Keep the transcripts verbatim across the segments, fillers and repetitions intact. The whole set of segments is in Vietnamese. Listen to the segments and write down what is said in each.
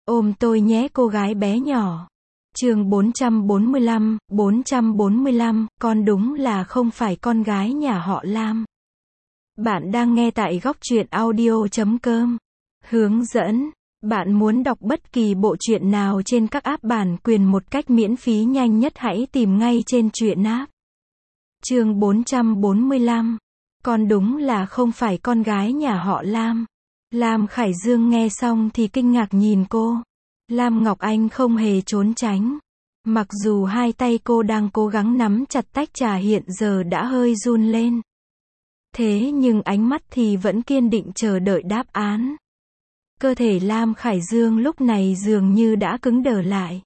Ôm tôi nhé cô gái bé nhỏ. Chương bốn trăm bốn mươi lăm, bốn trăm bốn mươi lăm, con đúng là không phải con gái nhà họ Lam. Bạn đang nghe tại góc truyện audio chấm com. Hướng dẫn. Bạn muốn đọc bất kỳ bộ truyện nào trên các app bản quyền một cách miễn phí nhanh nhất hãy tìm ngay trên truyện app. Chương bốn trăm bốn mươi lăm. Con đúng là không phải con gái nhà họ Lam. Lam Khải Dương nghe xong thì kinh ngạc nhìn cô. Lam Ngọc Anh không hề trốn tránh. Mặc dù hai tay cô đang cố gắng nắm chặt tách trà hiện giờ đã hơi run lên. Thế nhưng ánh mắt thì vẫn kiên định chờ đợi đáp án. Cơ thể Lam Khải Dương lúc này dường như đã cứng đờ lại.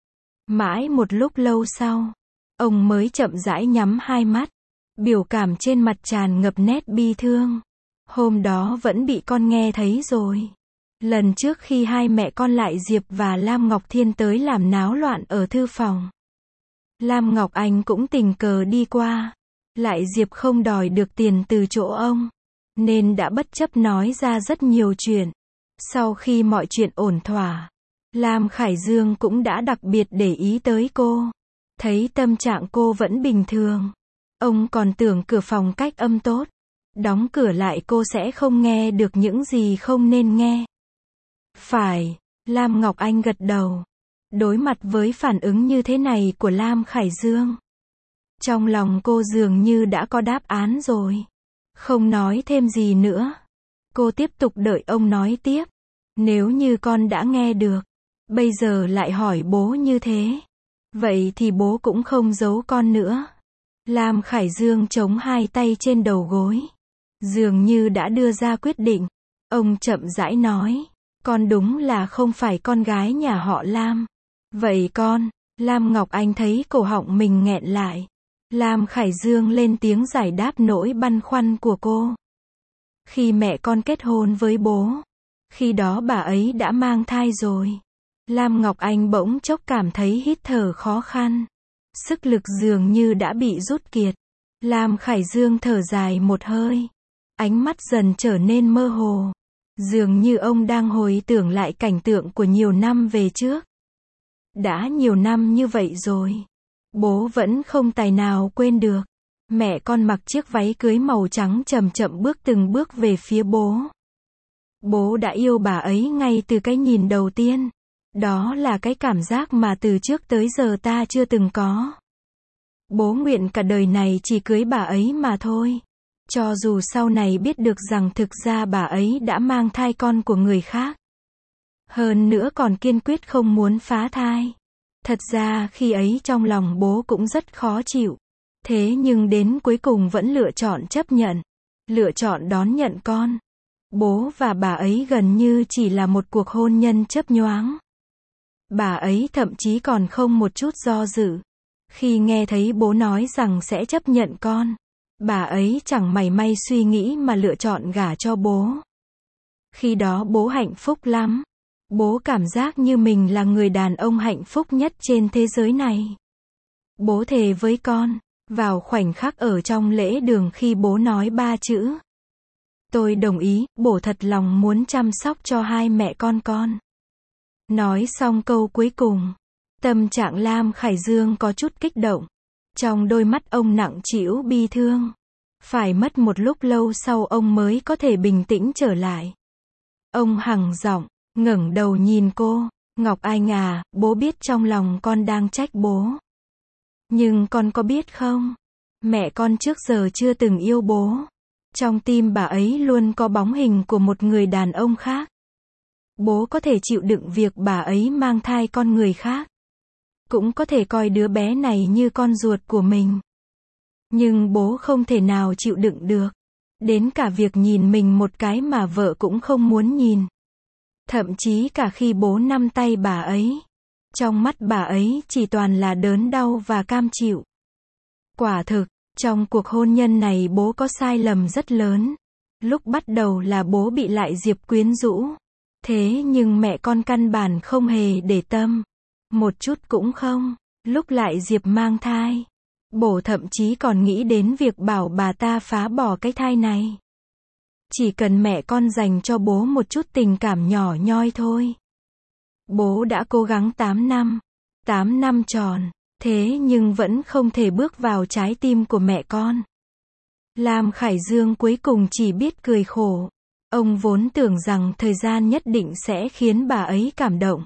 Mãi một lúc lâu sau, ông mới chậm rãi nhắm hai mắt. Biểu cảm trên mặt tràn ngập nét bi thương. Hôm đó vẫn bị con nghe thấy rồi. Lần trước khi hai mẹ con Lại Diệp và Lam Ngọc Thiên tới làm náo loạn ở thư phòng. Lam Ngọc Anh cũng tình cờ đi qua. Lại Diệp không đòi được tiền từ chỗ ông, nên đã bất chấp nói ra rất nhiều chuyện. Sau khi mọi chuyện ổn thỏa, Lam Khải Dương cũng đã đặc biệt để ý tới cô. Thấy tâm trạng cô vẫn bình thường. Ông còn tưởng cửa phòng cách âm tốt. Đóng cửa lại cô sẽ không nghe được những gì không nên nghe. Phải, Lam Ngọc Anh gật đầu. Đối mặt với phản ứng như thế này của Lam Khải Dương, trong lòng cô dường như đã có đáp án rồi. Không nói thêm gì nữa. Cô tiếp tục đợi ông nói tiếp. Nếu như con đã nghe được, bây giờ lại hỏi bố như thế, vậy thì bố cũng không giấu con nữa. Lam Khải Dương chống hai tay trên đầu gối, dường như đã đưa ra quyết định. Ông chậm rãi nói, con đúng là không phải con gái nhà họ Lam. Vậy con, Lam Ngọc Anh thấy cổ họng mình nghẹn lại. Lam Khải Dương lên tiếng giải đáp nỗi băn khoăn của cô. Khi mẹ con kết hôn với bố, khi đó bà ấy đã mang thai rồi. Lam Ngọc Anh bỗng chốc cảm thấy hít thở khó khăn. Sức lực dường như đã bị rút kiệt. Lam Khải Dương thở dài một hơi. Ánh mắt dần trở nên mơ hồ. Dường như ông đang hồi tưởng lại cảnh tượng của nhiều năm về trước. Đã nhiều năm như vậy rồi. Bố vẫn không tài nào quên được. Mẹ con mặc chiếc váy cưới màu trắng chậm chậm bước từng bước về phía bố. Bố đã yêu bà ấy ngay từ cái nhìn đầu tiên. Đó là cái cảm giác mà từ trước tới giờ ta chưa từng có. Bố nguyện cả đời này chỉ cưới bà ấy mà thôi. Cho dù sau này biết được rằng thực ra bà ấy đã mang thai con của người khác. Hơn nữa còn kiên quyết không muốn phá thai. Thật ra khi ấy trong lòng bố cũng rất khó chịu. Thế nhưng đến cuối cùng vẫn lựa chọn chấp nhận. Lựa chọn đón nhận con. Bố và bà ấy gần như chỉ là một cuộc hôn nhân chớp nhoáng. Bà ấy thậm chí còn không một chút do dự. Khi nghe thấy bố nói rằng sẽ chấp nhận con, bà ấy chẳng mảy may suy nghĩ mà lựa chọn gả cho bố. Khi đó bố hạnh phúc lắm. Bố cảm giác như mình là người đàn ông hạnh phúc nhất trên thế giới này. Bố thề với con, vào khoảnh khắc ở trong lễ đường khi bố nói ba chữ. Tôi đồng ý, bố thật lòng muốn chăm sóc cho hai mẹ con con. Nói xong câu cuối cùng, tâm trạng Lam Khải Dương có chút kích động. Trong đôi mắt ông nặng trĩu bi thương. Phải mất một lúc lâu sau ông mới có thể bình tĩnh trở lại. Ông hằn giọng, ngẩng đầu nhìn cô. Ngọc Anh à, bố biết trong lòng con đang trách bố. Nhưng con có biết không? Mẹ con trước giờ chưa từng yêu bố. Trong tim bà ấy luôn có bóng hình của một người đàn ông khác. Bố có thể chịu đựng việc bà ấy mang thai con người khác. Cũng có thể coi đứa bé này như con ruột của mình. Nhưng bố không thể nào chịu đựng được. Đến cả việc nhìn mình một cái mà vợ cũng không muốn nhìn. Thậm chí cả khi bố nắm tay bà ấy. Trong mắt bà ấy chỉ toàn là đớn đau và cam chịu. Quả thực, trong cuộc hôn nhân này bố có sai lầm rất lớn. Lúc bắt đầu là bố bị Lại Diệp quyến rũ. Thế nhưng mẹ con căn bản không hề để tâm. Một chút cũng không. Lúc Lại Diệp mang thai, bố thậm chí còn nghĩ đến việc bảo bà ta phá bỏ cái thai này. Chỉ cần mẹ con dành cho bố một chút tình cảm nhỏ nhoi thôi. Bố đã cố gắng tám năm, tám năm tròn, thế nhưng vẫn không thể bước vào trái tim của mẹ con. Lam Khải Dương cuối cùng chỉ biết cười khổ. Ông vốn tưởng rằng thời gian nhất định sẽ khiến bà ấy cảm động.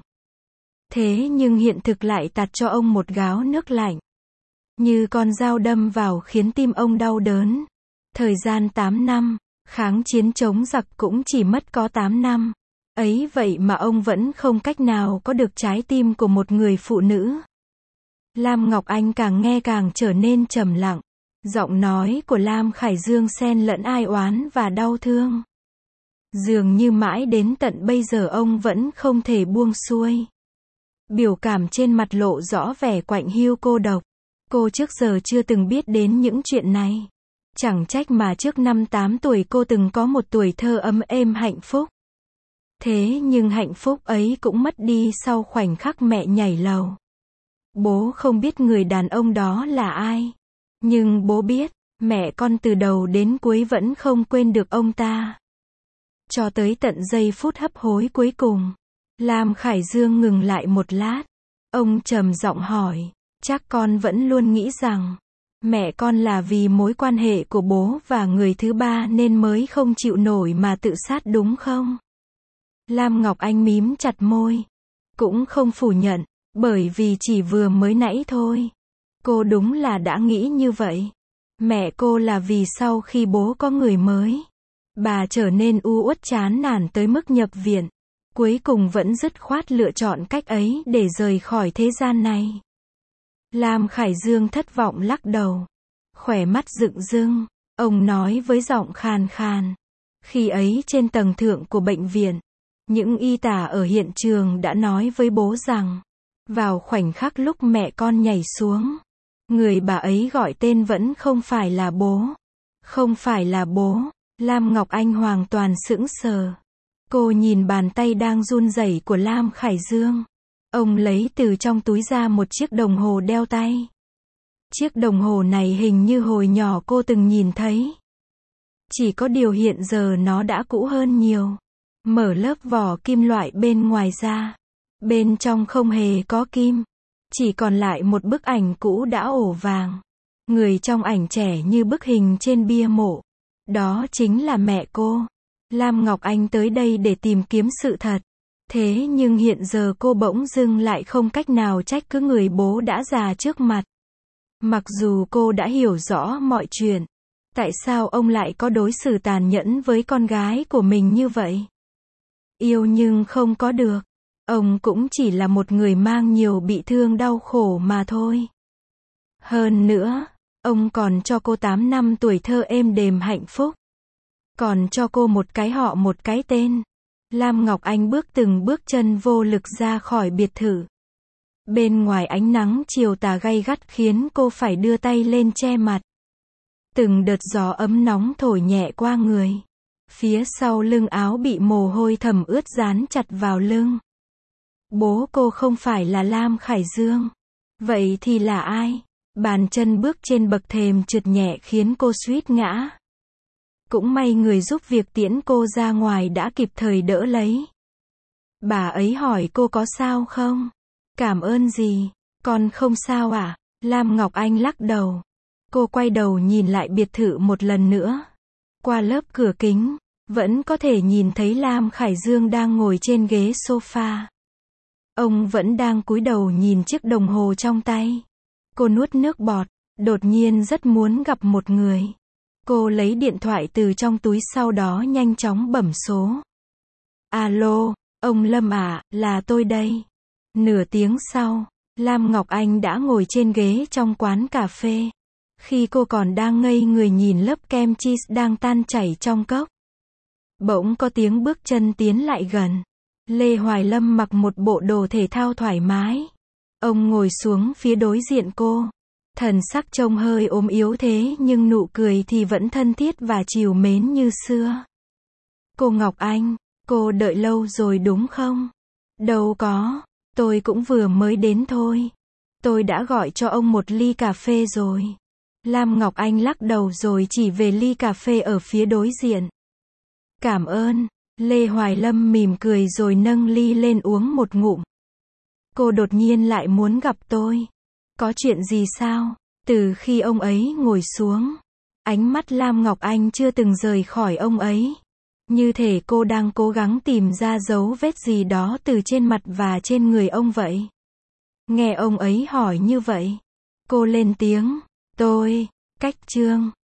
Thế nhưng hiện thực lại tạt cho ông một gáo nước lạnh. Như con dao đâm vào khiến tim ông đau đớn. Thời gian tám năm, kháng chiến chống giặc cũng chỉ mất có tám năm. Ấy vậy mà ông vẫn không cách nào có được trái tim của một người phụ nữ. Lam Ngọc Anh càng nghe càng trở nên trầm lặng. Giọng nói của Lam Khải Dương xen lẫn ai oán và đau thương. Dường như mãi đến tận bây giờ ông vẫn không thể buông xuôi. Biểu cảm trên mặt lộ rõ vẻ quạnh hiu cô độc. Cô trước giờ chưa từng biết đến những chuyện này. Chẳng trách mà trước năm tám tuổi cô từng có một tuổi thơ ấm êm hạnh phúc. Thế nhưng hạnh phúc ấy cũng mất đi sau khoảnh khắc mẹ nhảy lầu. Bố không biết người đàn ông đó là ai. Nhưng bố biết, mẹ con từ đầu đến cuối vẫn không quên được ông ta. Cho tới tận giây phút hấp hối cuối cùng, Lam Khải Dương ngừng lại một lát. Ông trầm giọng hỏi, chắc con vẫn luôn nghĩ rằng, mẹ con là vì mối quan hệ của bố và người thứ ba nên mới không chịu nổi mà tự sát đúng không? Lam Ngọc Anh mím chặt môi. Cũng không phủ nhận, bởi vì chỉ vừa mới nãy thôi. Cô đúng là đã nghĩ như vậy. Mẹ cô là vì sau khi bố có người mới, bà trở nên u uất chán nản tới mức nhập viện. Cuối cùng vẫn dứt khoát lựa chọn cách ấy để rời khỏi thế gian này. Lam Khải Dương thất vọng lắc đầu. Khóe mắt rựng rưng. Ông nói với giọng khàn khàn. Khi ấy trên tầng thượng của bệnh viện, những y tá ở hiện trường đã nói với bố rằng, vào khoảnh khắc lúc mẹ con nhảy xuống, người bà ấy gọi tên vẫn không phải là bố. Không phải là bố. Lam Ngọc Anh hoàn toàn sững sờ. Cô nhìn bàn tay đang run rẩy của Lam Khải Dương. Ông lấy từ trong túi ra một chiếc đồng hồ đeo tay. Chiếc đồng hồ này hình như hồi nhỏ cô từng nhìn thấy. Chỉ có điều hiện giờ nó đã cũ hơn nhiều. Mở lớp vỏ kim loại bên ngoài ra. Bên trong không hề có kim. Chỉ còn lại một bức ảnh cũ đã ổ vàng. Người trong ảnh trẻ như bức hình trên bia mộ. Đó chính là mẹ cô. Lam Ngọc Anh tới đây để tìm kiếm sự thật. Thế nhưng hiện giờ cô bỗng dưng lại không cách nào trách cứ người bố đã già trước mặt. Mặc dù cô đã hiểu rõ mọi chuyện. Tại sao ông lại có đối xử tàn nhẫn với con gái của mình như vậy? Yêu nhưng không có được. Ông cũng chỉ là một người mang nhiều bị thương đau khổ mà thôi. Hơn nữa, ông còn cho cô tám năm tuổi thơ êm đềm hạnh phúc. Còn cho cô một cái họ một cái tên. Lam Ngọc Anh bước từng bước chân vô lực ra khỏi biệt thự. Bên ngoài ánh nắng chiều tà gay gắt khiến cô phải đưa tay lên che mặt. Từng đợt gió ấm nóng thổi nhẹ qua người. Phía sau lưng áo bị mồ hôi thấm ướt dán chặt vào lưng. Bố cô không phải là Lam Khải Dương. Vậy thì là ai? Bàn chân bước trên bậc thềm trượt nhẹ khiến cô suýt ngã. Cũng may người giúp việc tiễn cô ra ngoài đã kịp thời đỡ lấy. Bà ấy hỏi cô có sao không? Cảm ơn gì? Con không sao à? Lam Ngọc Anh lắc đầu. Cô quay đầu nhìn lại biệt thự một lần nữa. Qua lớp cửa kính, vẫn có thể nhìn thấy Lam Khải Dương đang ngồi trên ghế sofa. Ông vẫn đang cúi đầu nhìn chiếc đồng hồ trong tay. Cô nuốt nước bọt, đột nhiên rất muốn gặp một người. Cô lấy điện thoại từ trong túi sau đó nhanh chóng bấm số. Alo, ông Lâm à, là tôi đây. Nửa tiếng sau, Lam Ngọc Anh đã ngồi trên ghế trong quán cà phê. Khi cô còn đang ngây người nhìn lớp kem cheese đang tan chảy trong cốc. Bỗng có tiếng bước chân tiến lại gần. Lê Hoài Lâm mặc một bộ đồ thể thao thoải mái. Ông ngồi xuống phía đối diện cô. Thần sắc trông hơi ốm yếu thế nhưng nụ cười thì vẫn thân thiết và trìu mến như xưa. Cô Ngọc Anh, cô đợi lâu rồi đúng không? Đâu có, tôi cũng vừa mới đến thôi. Tôi đã gọi cho ông một ly cà phê rồi. Lam Ngọc Anh lắc đầu rồi chỉ về ly cà phê ở phía đối diện. Cảm ơn. Lê Hoài Lâm mỉm cười rồi nâng ly lên uống một ngụm. Cô đột nhiên lại muốn gặp tôi. Có chuyện gì sao? Từ khi ông ấy ngồi xuống, ánh mắt Lam Ngọc Anh chưa từng rời khỏi ông ấy. Như thể cô đang cố gắng tìm ra dấu vết gì đó từ trên mặt và trên người ông vậy. Nghe ông ấy hỏi như vậy, cô lên tiếng, tôi, Cách Trương.